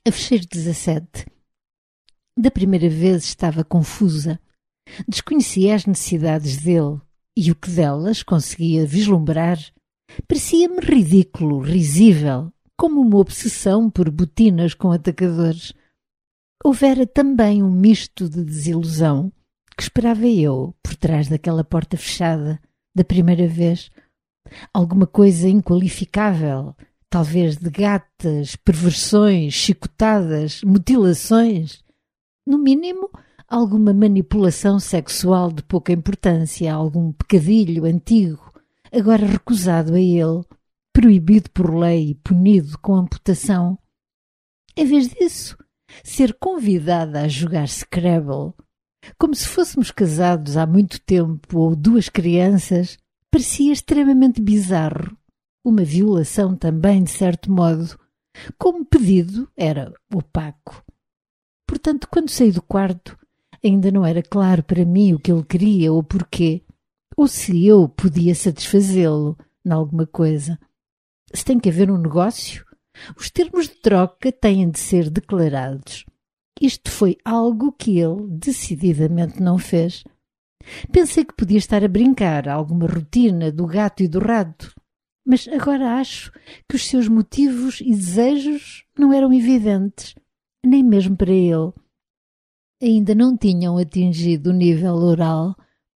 A fecheiro 17. Da primeira vez estava confusa. Desconhecia as necessidades dele e o que delas conseguia vislumbrar parecia-me ridículo, risível, como uma obsessão por botinas com atacadores. Houvera também um misto de desilusão que esperava eu por trás daquela porta fechada da primeira vez. Alguma coisa inqualificável, talvez de gatas, perversões, chicotadas, mutilações. No mínimo, alguma manipulação sexual de pouca importância, algum pecadilho antigo, agora recusado a ele, proibido por lei e punido com amputação. Em vez disso, ser convidada a jogar Scrabble, como se fôssemos casados há muito tempo ou duas crianças, parecia extremamente bizarro. Uma violação também, de certo modo. Como pedido, era opaco. Portanto, quando saí do quarto, ainda não era claro para mim o que ele queria ou porquê, ou se eu podia satisfazê-lo em alguma coisa. Se tem que haver um negócio, os termos de troca têm de ser declarados. Isto foi algo que ele decididamente não fez. Pensei que podia estar a brincar, alguma rotina do gato e do rato, mas agora acho que os seus motivos e desejos não eram evidentes, nem mesmo para ele. Ainda não tinham atingido o nível oral.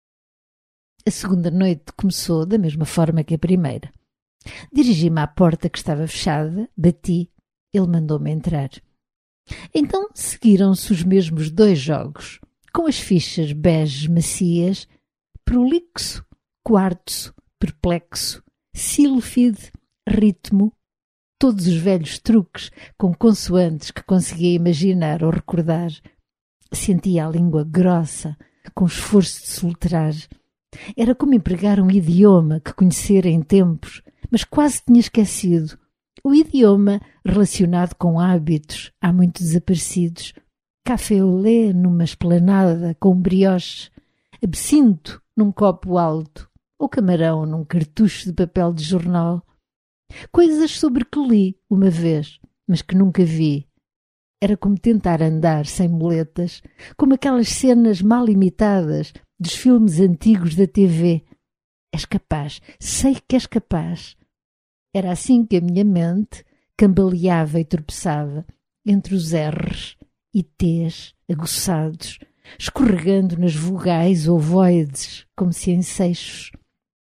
A segunda noite começou da mesma forma que a primeira. Dirigi-me à porta que estava fechada, bati, ele mandou-me entrar. Então seguiram-se os mesmos dois jogos, com as fichas beges macias, prolixo, quartzo, perplexo, sílfide, ritmo, todos os velhos truques com consoantes que conseguia imaginar ou recordar. Sentia a língua grossa, com esforço de soletrar. Era como empregar um idioma que conhecera em tempos, mas quase tinha esquecido. O idioma relacionado com hábitos há muito desaparecidos. Café au lait numa esplanada com brioche, absinto num copo alto, ou camarão num cartucho de papel de jornal. Coisas sobre que li uma vez, mas que nunca vi. Era como tentar andar sem muletas, como aquelas cenas mal imitadas dos filmes antigos da TV. És capaz, sei que és capaz. Era assim que a minha mente cambaleava e tropeçava entre os R's e T's aguçados, escorregando nas vogais ovoides, como se em seixos.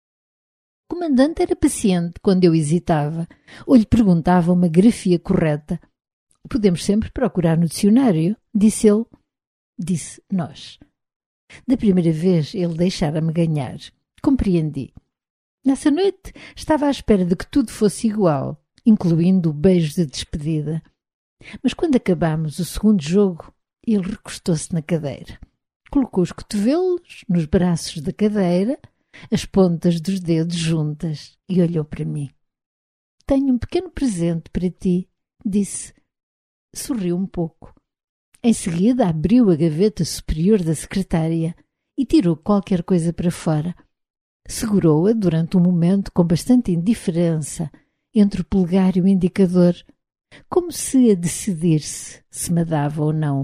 O comandante era paciente quando eu hesitava, ou lhe perguntava uma grafia correta. Podemos sempre procurar no dicionário, disse ele. Disse nós. Da primeira vez ele deixara-me ganhar. Compreendi. Nessa noite estava à espera de que tudo fosse igual, incluindo o beijo de despedida. Mas quando acabámos o segundo jogo, ele recostou-se na cadeira. Colocou os cotovelos nos braços da cadeira, as pontas dos dedos juntas, e olhou para mim. Tenho um pequeno presente para ti, disse. Sorriu um pouco. Em seguida abriu a gaveta superior da secretária e tirou qualquer coisa para fora. Segurou-a durante um momento com bastante indiferença entre o polegar e o indicador, como se a decidir-se se me dava ou não.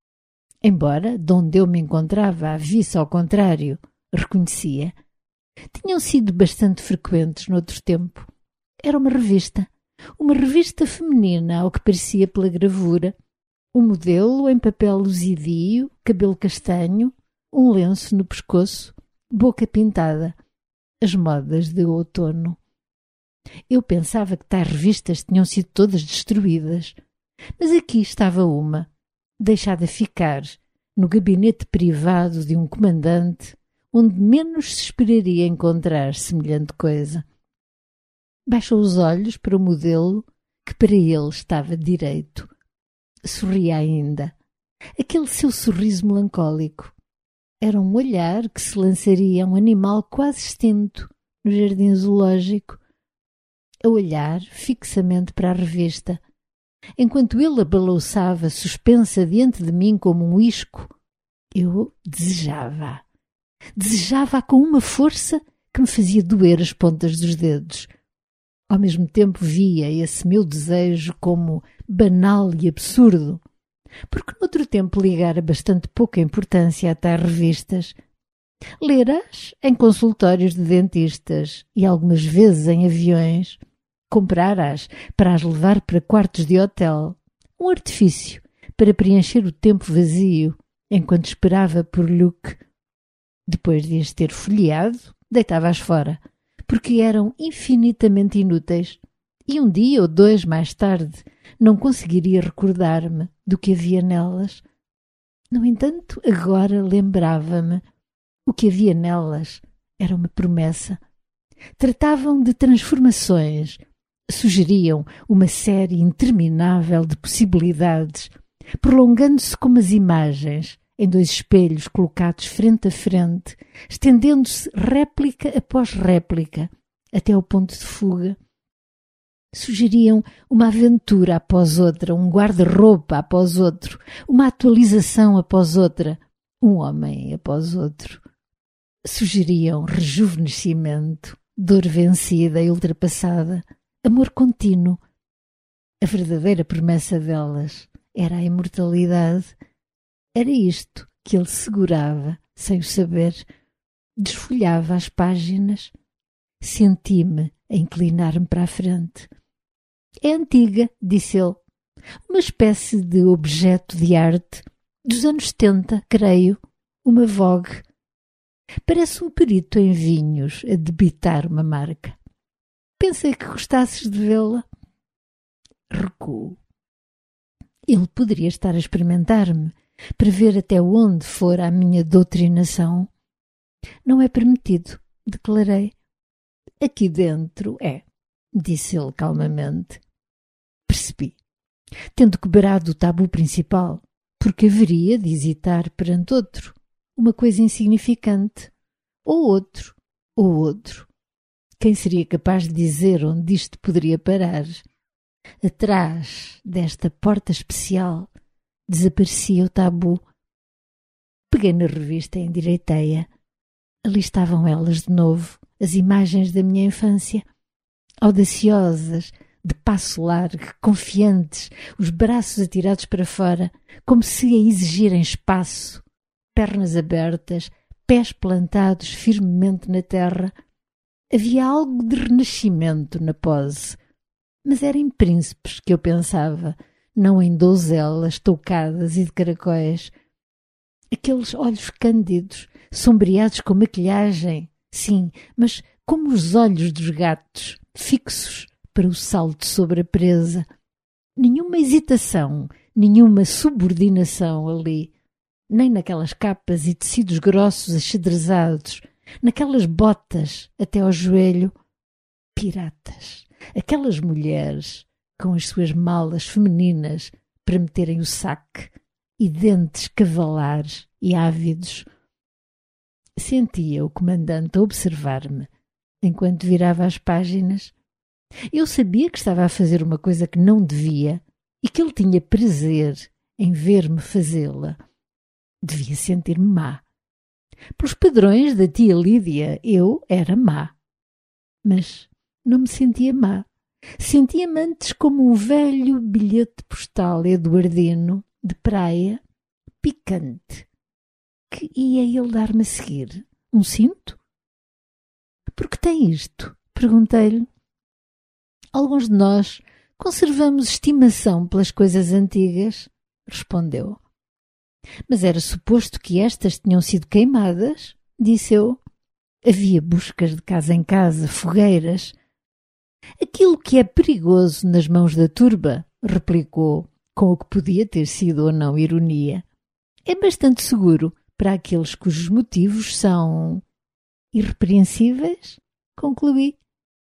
Embora, de onde eu me encontrava a visse ao contrário, reconhecia. Tinham sido bastante frequentes noutro tempo. Era uma revista feminina, ao que parecia pela gravura, um modelo em papel luzidio, cabelo castanho, um lenço no pescoço, boca pintada, as modas de outono. Eu pensava que tais revistas tinham sido todas destruídas, mas aqui estava uma, deixada ficar no gabinete privado de um comandante, onde menos se esperaria encontrar semelhante coisa. Baixou os olhos para o modelo que para ele estava direito. Sorria ainda. Aquele seu sorriso melancólico. Era um olhar que se lançaria a um animal quase extinto no jardim zoológico. A olhar fixamente para a revista. Enquanto ele a balouçava suspensa diante de mim como um isco, eu desejava. Desejava-a com uma força que me fazia doer as pontas dos dedos. Ao mesmo tempo via esse meu desejo como banal e absurdo, porque noutro tempo ligara bastante pouca importância a tais revistas. Ler-as em consultórios de dentistas e algumas vezes em aviões. Comprar-as para as levar para quartos de hotel. Um artifício para preencher o tempo vazio enquanto esperava por Luke. Depois de as ter folheado, deitava-as fora, porque eram infinitamente inúteis, e um dia ou dois mais tarde não conseguiria recordar-me do que havia nelas. No entanto, agora lembrava-me. O que havia nelas era uma promessa. Tratavam de transformações, sugeriam uma série interminável de possibilidades, prolongando-se como as imagens, em dois espelhos colocados frente a frente, estendendo-se réplica após réplica, até ao ponto de fuga. Sugeriam uma aventura após outra, um guarda-roupa após outro, uma atualização após outra, um homem após outro. Sugeriam rejuvenescimento, dor vencida e ultrapassada, amor contínuo. A verdadeira promessa delas era a imortalidade. Era isto que ele segurava, sem o saber. Desfolhava as páginas. Senti-me a inclinar-me para a frente. É antiga, disse ele. Uma espécie de objeto de arte dos anos 70, creio. Uma vogue. Parece um perito em vinhos a debitar uma marca. Pensei que gostasses de vê-la. Recuo. Ele poderia estar a experimentar-me, para ver até onde fora a minha doutrinação. Não é permitido, declarei. Aqui dentro é, disse ele calmamente. Percebi. Tendo quebrado o tabu principal, porque haveria de hesitar perante outro, uma coisa insignificante, ou outro. Quem seria capaz de dizer onde isto poderia parar? Atrás desta porta especial desaparecia o tabu. Peguei na revista e endireitei-a. Ali estavam elas de novo, as imagens da minha infância, audaciosas, de passo largo, confiantes, os braços atirados para fora, como se a exigirem espaço, pernas abertas, pés plantados firmemente na terra. Havia algo de renascimento na pose, mas era em príncipes que eu pensava, não em donzelas toucadas e de caracóis. Aqueles olhos cândidos, sombreados com maquilhagem, sim, mas como os olhos dos gatos, fixos para o salto sobre a presa. Nenhuma hesitação, nenhuma subordinação ali, nem naquelas capas e tecidos grossos axadrezados, naquelas botas até ao joelho. Piratas, aquelas mulheres com as suas malas femininas para meterem o saque e dentes cavalares e ávidos. Sentia o comandante a observar-me enquanto virava as páginas. Eu sabia que estava a fazer uma coisa que não devia e que ele tinha prazer em ver-me fazê-la. Devia sentir-me má. Pelos padrões da tia Lídia, eu era má. Mas não me sentia má. Sentia-me antes como um velho bilhete postal eduardino de praia, picante, que ia ele dar-me a seguir. Um cinto? Por que tem isto? Perguntei-lhe. Alguns de nós conservamos estimação pelas coisas antigas, respondeu. Mas era suposto que estas tinham sido queimadas, disse eu. Havia buscas de casa em casa, fogueiras. Aquilo que é perigoso nas mãos da turba, replicou, com o que podia ter sido ou não ironia, é bastante seguro para aqueles cujos motivos são irrepreensíveis, concluí.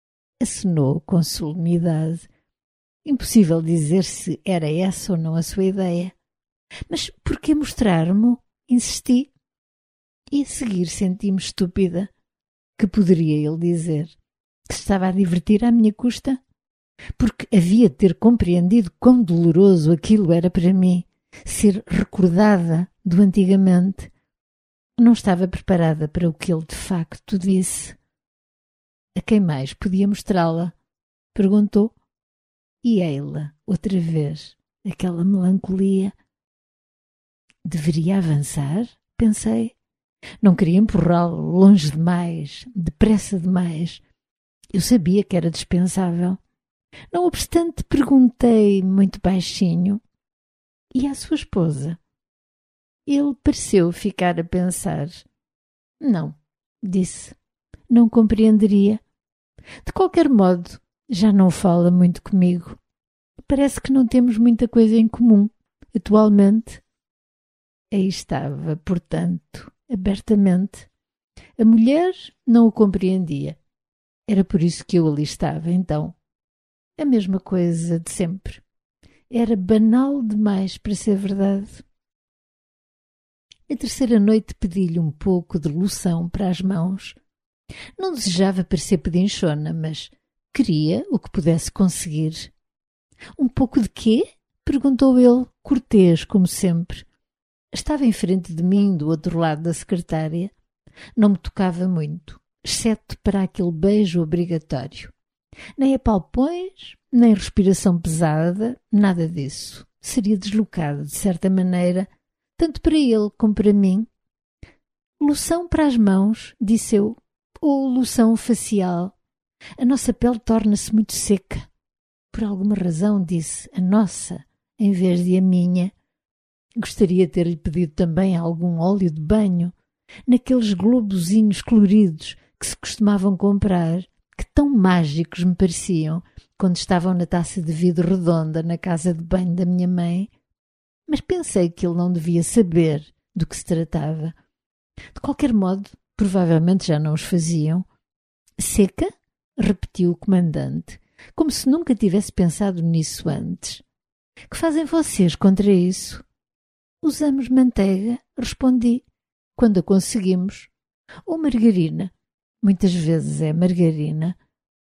Acenou com solenidade. Impossível dizer se era essa ou não a sua ideia. Mas por que mostrar-me? Insisti. E a seguir senti-me estúpida. Que poderia ele dizer? Que se estava a divertir à minha custa? Porque havia de ter compreendido quão doloroso aquilo era para mim, ser recordada do antigamente. Não estava preparada para o que ele de facto disse. A quem mais podia mostrá-la? perguntou. E ei-la, outra vez, aquela melancolia. Deveria avançar? Pensei. Não queria empurrá-lo longe demais, depressa demais. Eu sabia que era dispensável. Não obstante, perguntei muito baixinho. E à sua esposa? Ele pareceu ficar a pensar. Não, disse. Não compreenderia. De qualquer modo, já não fala muito comigo. Parece que não temos muita coisa em comum, atualmente. Aí estava, portanto, abertamente. A mulher não o compreendia. Era por isso que eu ali estava, então. A mesma coisa de sempre. Era banal demais para ser verdade. Na terceira noite pedi-lhe um pouco de loção para as mãos. Não desejava parecer pedinchona, mas queria o que pudesse conseguir. Um pouco de quê? Perguntou ele, cortês, como sempre. Estava em frente de mim, do outro lado da secretária. Não me tocava muito, exceto para aquele beijo obrigatório. Nem apalpões, nem respiração pesada, nada disso. Seria deslocado, de certa maneira, tanto para ele como para mim. Loção para as mãos, disse eu, ou loção facial. A nossa pele torna-se muito seca. Por alguma razão disse a nossa, em vez de a minha. Gostaria de ter-lhe pedido também algum óleo de banho, naqueles globozinhos coloridos que se costumavam comprar, que tão mágicos me pareciam quando estavam na taça de vidro redonda na casa de banho da minha mãe. Mas pensei que ele não devia saber do que se tratava. De qualquer modo, provavelmente já não os faziam. Seca? Repetiu o comandante, como se nunca tivesse pensado nisso antes. Que fazem vocês contra isso? Usamos manteiga, respondi, quando a conseguimos. Ou margarina. Muitas vezes é margarina.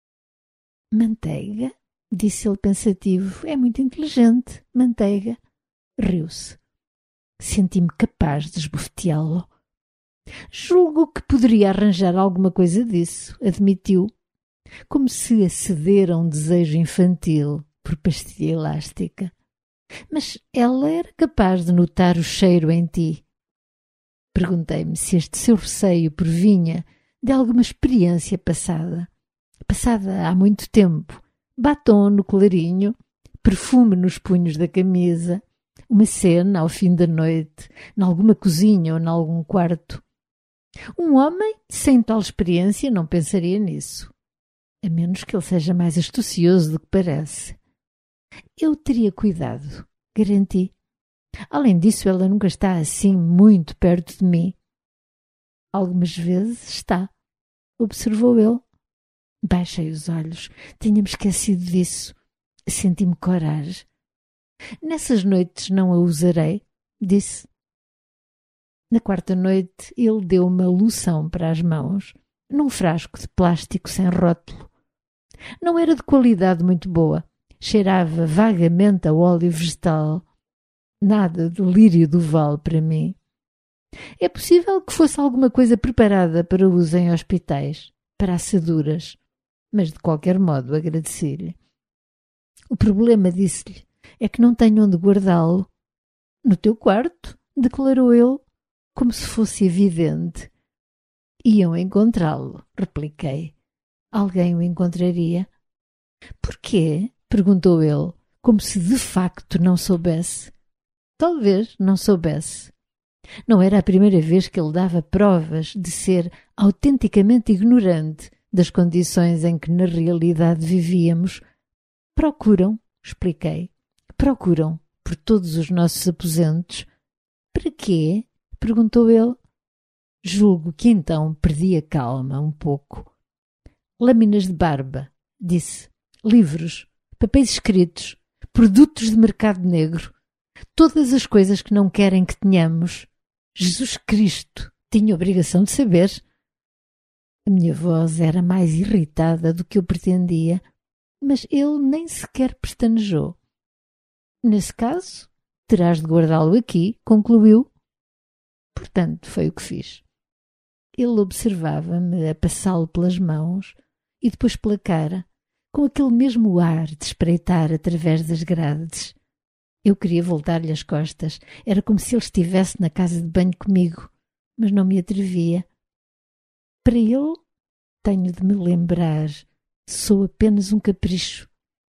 Manteiga? Disse ele pensativo. É muito inteligente, manteiga. Riu-se. Senti-me capaz de esbofeteá-lo. Julgo que poderia arranjar alguma coisa disso, admitiu, como se aceder a um desejo infantil por pastilha elástica. Mas ela era capaz de notar o cheiro em ti. Perguntei-me se este seu receio provinha de alguma experiência passada há muito tempo, batom no colarinho, perfume nos punhos da camisa, uma cena ao fim da noite, nalguma cozinha ou nalgum quarto. Um homem sem tal experiência não pensaria nisso, a menos que ele seja mais astucioso do que parece. Eu teria cuidado, garanti. Além disso, ela nunca está assim muito perto de mim. Algumas vezes está, observou ele. Baixei os olhos. Tinha-me esquecido disso. Senti-me coragem. Nessas noites não a usarei, disse. Na quarta noite, ele deu uma loção para as mãos, num frasco de plástico sem rótulo. Não era de qualidade muito boa. Cheirava vagamente a óleo vegetal. Nada de lírio do vale para mim. É possível que fosse alguma coisa preparada para uso em hospitais, para assaduras, mas de qualquer modo agradeci-lhe. O problema, disse-lhe, é que não tenho onde guardá-lo. No teu quarto, declarou ele, como se fosse evidente. Iam encontrá-lo, repliquei. Alguém o encontraria. Porquê? Perguntou ele, como se de facto não soubesse. Talvez não soubesse. Não era a primeira vez que ele dava provas de ser autenticamente ignorante das condições em que na realidade vivíamos. Procuram, expliquei, procuram por todos os nossos aposentos. Para quê? Perguntou ele. Julgo que então perdi a calma um pouco. Lâminas de barba, disse, livros, papéis escritos, produtos de mercado negro, todas as coisas que não querem que tenhamos. Jesus Cristo tinha obrigação de saber. A minha voz era mais irritada do que eu pretendia, mas ele nem sequer pestanejou. Nesse caso, terás de guardá-lo aqui, concluiu. Portanto, foi o que fiz. Ele observava-me a passá-lo pelas mãos e depois pela cara, com aquele mesmo ar de espreitar através das grades. Eu queria voltar-lhe as costas. Era como se ele estivesse na casa de banho comigo, mas não me atrevia. Para ele, tenho de me lembrar, sou apenas um capricho.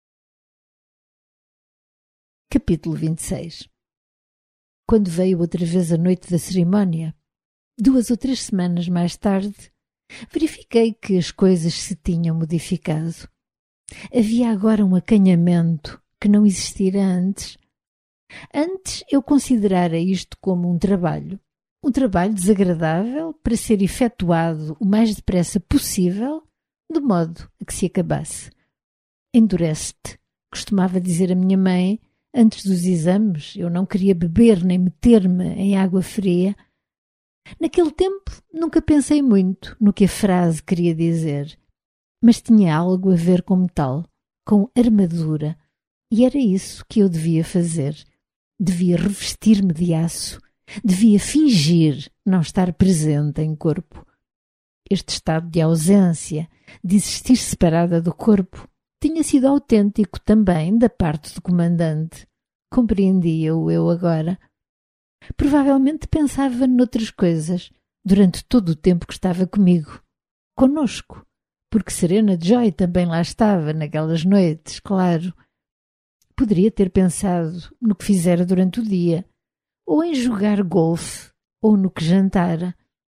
Capítulo 26. Quando veio outra vez a noite da cerimónia, 2 ou 3 semanas mais tarde, verifiquei que as coisas se tinham modificado. Havia agora um acanhamento que não existira antes. Antes eu considerara isto como um trabalho desagradável para ser efetuado o mais depressa possível, de modo a que se acabasse. Endurece-te, costumava dizer a minha mãe, antes dos exames. Eu não queria beber nem meter-me em água fria. Naquele tempo nunca pensei muito no que a frase queria dizer, mas tinha algo a ver com metal, com armadura, e era isso que eu devia fazer. Devia revestir-me de aço, devia fingir não estar presente em corpo. Este estado de ausência, de existir separada do corpo, tinha sido autêntico também da parte do comandante. Compreendia-o eu agora. Provavelmente pensava noutras coisas durante todo o tempo que estava comigo, conosco, porque Serena Joy também lá estava naquelas noites, claro. Poderia ter pensado no que fizera durante o dia, ou em jogar golfe, ou no que jantara.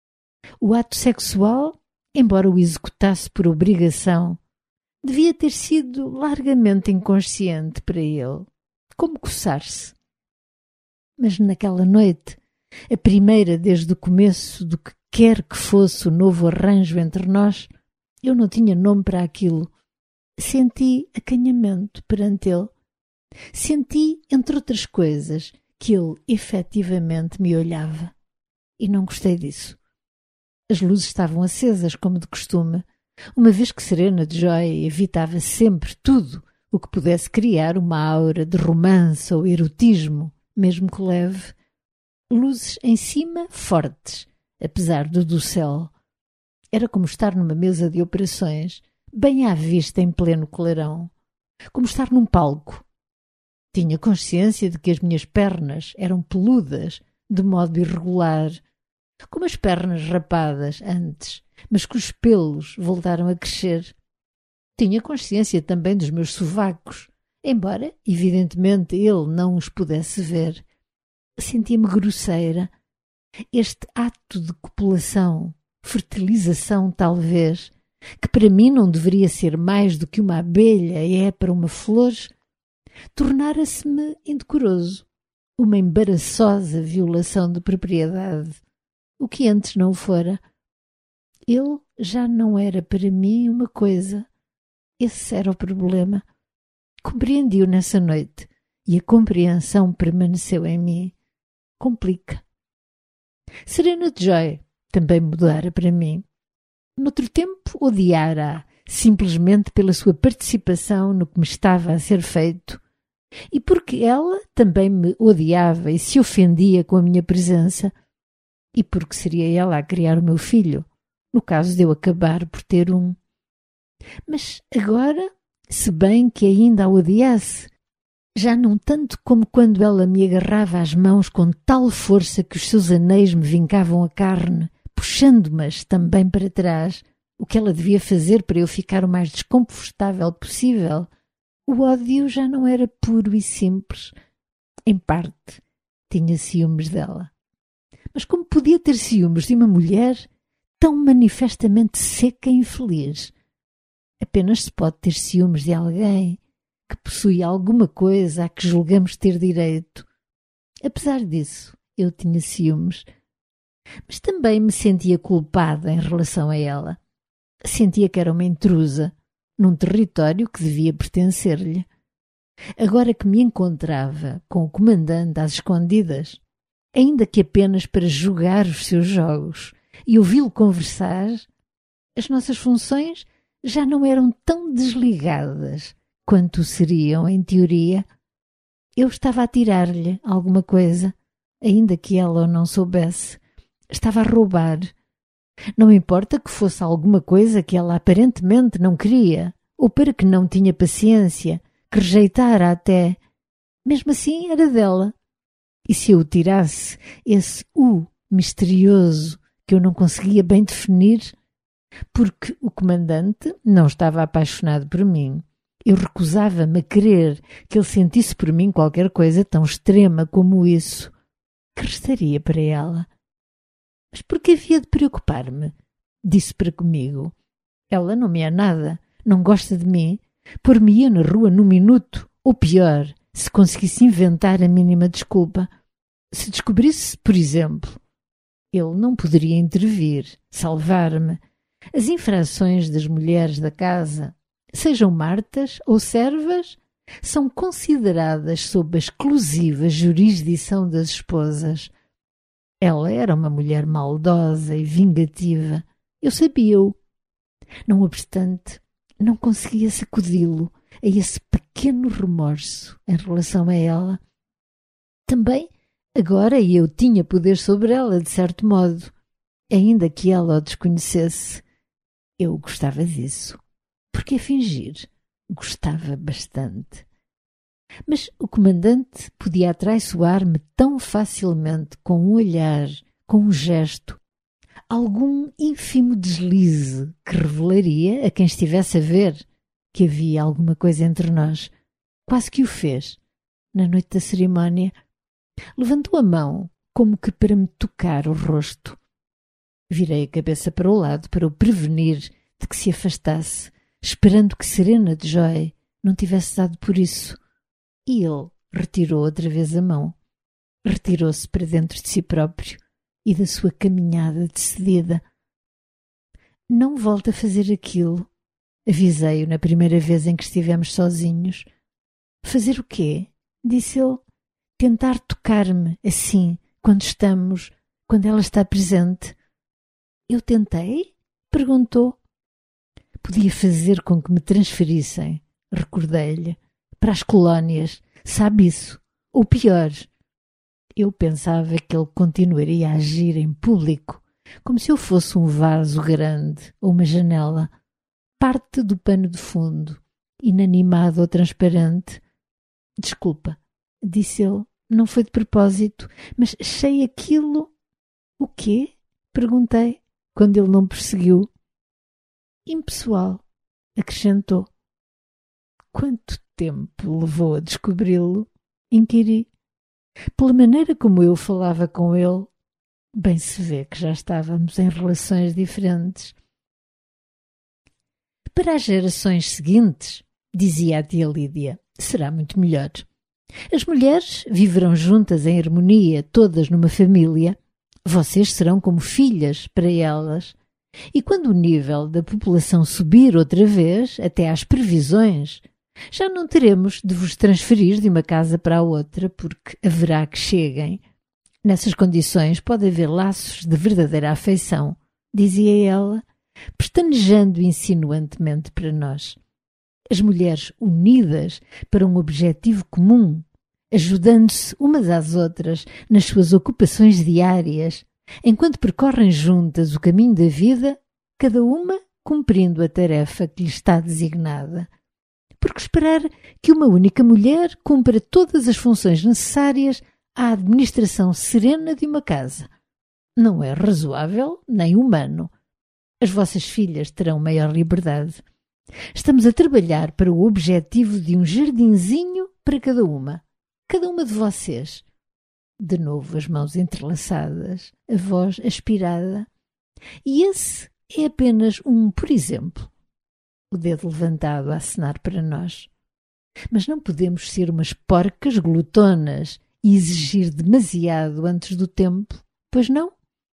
O ato sexual, embora o executasse por obrigação, devia ter sido largamente inconsciente para ele, como coçar-se. Mas naquela noite, a primeira desde o começo do que quer que fosse o novo arranjo entre nós, eu não tinha nome para aquilo. Senti acanhamento perante ele. Senti, entre outras coisas, que ele efetivamente me olhava. E não gostei disso. As luzes estavam acesas, como de costume, uma vez que Serena Joy evitava sempre tudo o que pudesse criar uma aura de romance ou erotismo, mesmo que leve. Luzes em cima fortes, apesar do dossel. Era como estar numa mesa de operações, bem à vista em pleno clarão. Como estar num palco. Tinha consciência de que as minhas pernas eram peludas, de modo irregular, como as pernas rapadas antes, mas que os pelos voltaram a crescer. Tinha consciência também dos meus sovacos, embora, evidentemente, ele não os pudesse ver. Sentia-me grosseira. Este ato de copulação, fertilização talvez, que para mim não deveria ser mais do que uma abelha é para uma flor, tornara-se-me indecoroso, uma embaraçosa violação de propriedade, o que antes não fora. Ele já não era para mim uma coisa. Esse era o problema. Compreendi-o nessa noite, e a compreensão permaneceu em mim. Complica. Serena Joy também mudara para mim. Noutro tempo odiara-a, simplesmente pela sua participação no que me estava a ser feito, e porque ela também me odiava e se ofendia com a minha presença, e porque seria ela a criar o meu filho, no caso de eu acabar por ter um. Mas agora, se bem que ainda a odiasse, já não tanto como quando ela me agarrava às mãos com tal força que os seus anéis me vincavam a carne, puxando-mas também para trás, o que ela devia fazer para eu ficar o mais desconfortável possível. O ódio já não era puro e simples. Em parte, tinha ciúmes dela. Mas como podia ter ciúmes de uma mulher tão manifestamente seca e infeliz? Apenas se pode ter ciúmes de alguém que possui alguma coisa a que julgamos ter direito. Apesar disso, eu tinha ciúmes. Mas também me sentia culpada em relação a ela. Sentia que era uma intrusa num território que devia pertencer-lhe. Agora que me encontrava com o comandante às escondidas, ainda que apenas para jogar os seus jogos e ouvi-lo conversar, as nossas funções já não eram tão desligadas quanto seriam em teoria. Eu estava a tirar-lhe alguma coisa, ainda que ela o não soubesse. Estava a roubar. Não importa que fosse alguma coisa que ela aparentemente não queria. ou para que não tinha paciência, que rejeitara até. Mesmo assim era dela. E se eu tirasse esse misterioso que eu não conseguia bem definir, porque o comandante não estava apaixonado por mim. Eu recusava-me a crer que ele sentisse por mim qualquer coisa tão extrema como isso. Que restaria para ela? Mas por que havia de preocupar-me? Disse para comigo. Ela não me é nada, não gosta de mim, pôr-me-ia na rua num minuto, ou pior, se conseguisse inventar a mínima desculpa. Se descobrisse, por exemplo, ele não poderia intervir, salvar-me. As infrações das mulheres da casa, sejam martas ou servas, são consideradas sob a exclusiva jurisdição das esposas. Ela era uma mulher maldosa e vingativa. Eu sabia-o. Não obstante, não conseguia sacudi-lo a esse pequeno remorso em relação a ela. Também, agora eu tinha poder sobre ela, de certo modo, ainda que ela o desconhecesse. Eu gostava disso. Por que fingir? Gostava bastante. Mas o comandante podia atraiçoar-me tão facilmente com um olhar, com um gesto, algum ínfimo deslize que revelaria a quem estivesse a ver que havia alguma coisa entre nós. Quase que o fez. Na noite da cerimónia, levantou a mão como que para me tocar o rosto. Virei a cabeça para o lado para o prevenir de que se afastasse, esperando que Serena de Joy não tivesse dado por isso. E ele retirou outra vez a mão. Retirou-se para dentro de si próprio e da sua caminhada decidida. Não volto a fazer aquilo. Avisei-o na primeira vez em que estivemos sozinhos. Fazer o quê? Disse ele. Tentar tocar-me assim, quando ela está presente. Eu tentei? Perguntou. Podia fazer com que me transferissem, recordei-lhe, para as colónias, sabe isso? Ou pior, eu pensava que ele continuaria a agir em público, como se eu fosse um vaso grande ou uma janela, parte do pano de fundo, inanimado ou transparente. Desculpa, disse ele, não foi de propósito, mas achei aquilo... O quê? Perguntei, quando ele não prosseguiu. Impessoal, acrescentou. Quanto tempo levou a descobri-lo? Inquiri. Pela maneira como eu falava com ele, bem se vê que já estávamos em relações diferentes. Para as gerações seguintes, dizia a tia Lídia, será muito melhor. As mulheres viverão juntas em harmonia, todas numa família. Vocês serão como filhas para elas. E quando o nível da população subir outra vez, até às previsões, já não teremos de vos transferir de uma casa para a outra, porque haverá que cheguem. Nessas condições pode haver laços de verdadeira afeição, dizia ela, pestanejando insinuantemente para nós. As mulheres unidas para um objetivo comum, ajudando-se umas às outras nas suas ocupações diárias, enquanto percorrem juntas o caminho da vida, cada uma cumprindo a tarefa que lhe está designada. Porque esperar que uma única mulher cumpra todas as funções necessárias à administração serena de uma casa não é razoável nem humano. As vossas filhas terão maior liberdade. Estamos a trabalhar para o objetivo de um jardinzinho para cada uma de vocês. De novo as mãos entrelaçadas, a voz aspirada. E esse é apenas por exemplo. O dedo levantado a acenar para nós. Mas não podemos ser umas porcas glutonas e exigir demasiado antes do tempo, pois não?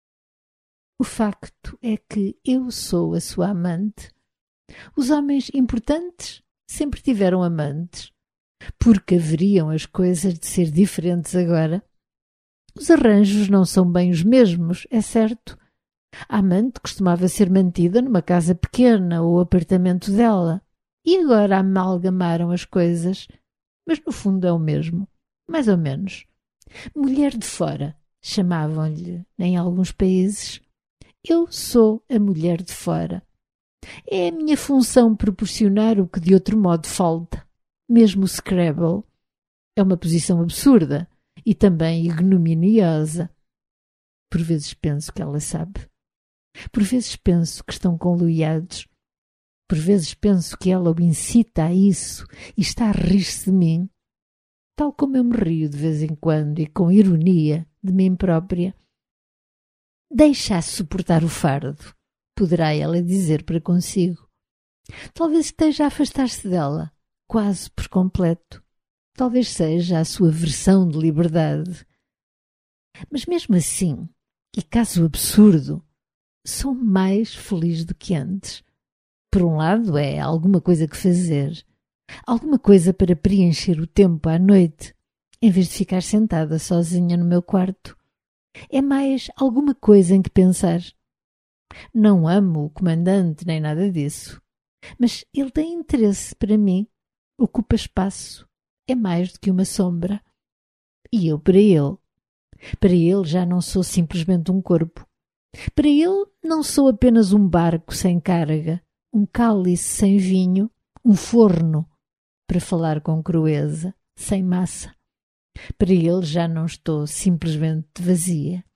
O facto é que eu sou a sua amante. Os homens importantes sempre tiveram amantes. Porque haveriam as coisas de ser diferentes agora? Os arranjos não são bem os mesmos, é certo. A amante costumava ser mantida numa casa pequena ou apartamento dela. E agora amalgamaram as coisas. Mas no fundo é o mesmo, mais ou menos. Mulher de fora, chamavam-lhe em alguns países. Eu sou a mulher de fora. É a minha função proporcionar o que de outro modo falta. Mesmo o Scrabble é uma posição absurda e também ignominiosa. Por vezes penso que ela sabe. Por vezes penso que estão conluiados. Por vezes penso que ela o incita a isso e está a rir-se de mim, tal como eu me rio de vez em quando e com ironia de mim própria. Deixa-se suportar o fardo, poderá ela dizer para consigo. Talvez esteja a afastar-se dela, quase por completo. Talvez seja a sua versão de liberdade. Mas mesmo assim, e caso absurdo, sou mais feliz do que antes. Por um lado, é alguma coisa que fazer, alguma coisa para preencher o tempo à noite, em vez de ficar sentada sozinha no meu quarto. É mais alguma coisa em que pensar. Não amo o comandante nem nada disso, mas ele tem interesse para mim, ocupa espaço, é mais do que uma sombra. E eu para ele. Para ele já não sou simplesmente um corpo. Para ele não sou apenas um barco sem carga, um cálice sem vinho, um forno, para falar com crueza, sem massa. Para ele já não estou simplesmente vazia.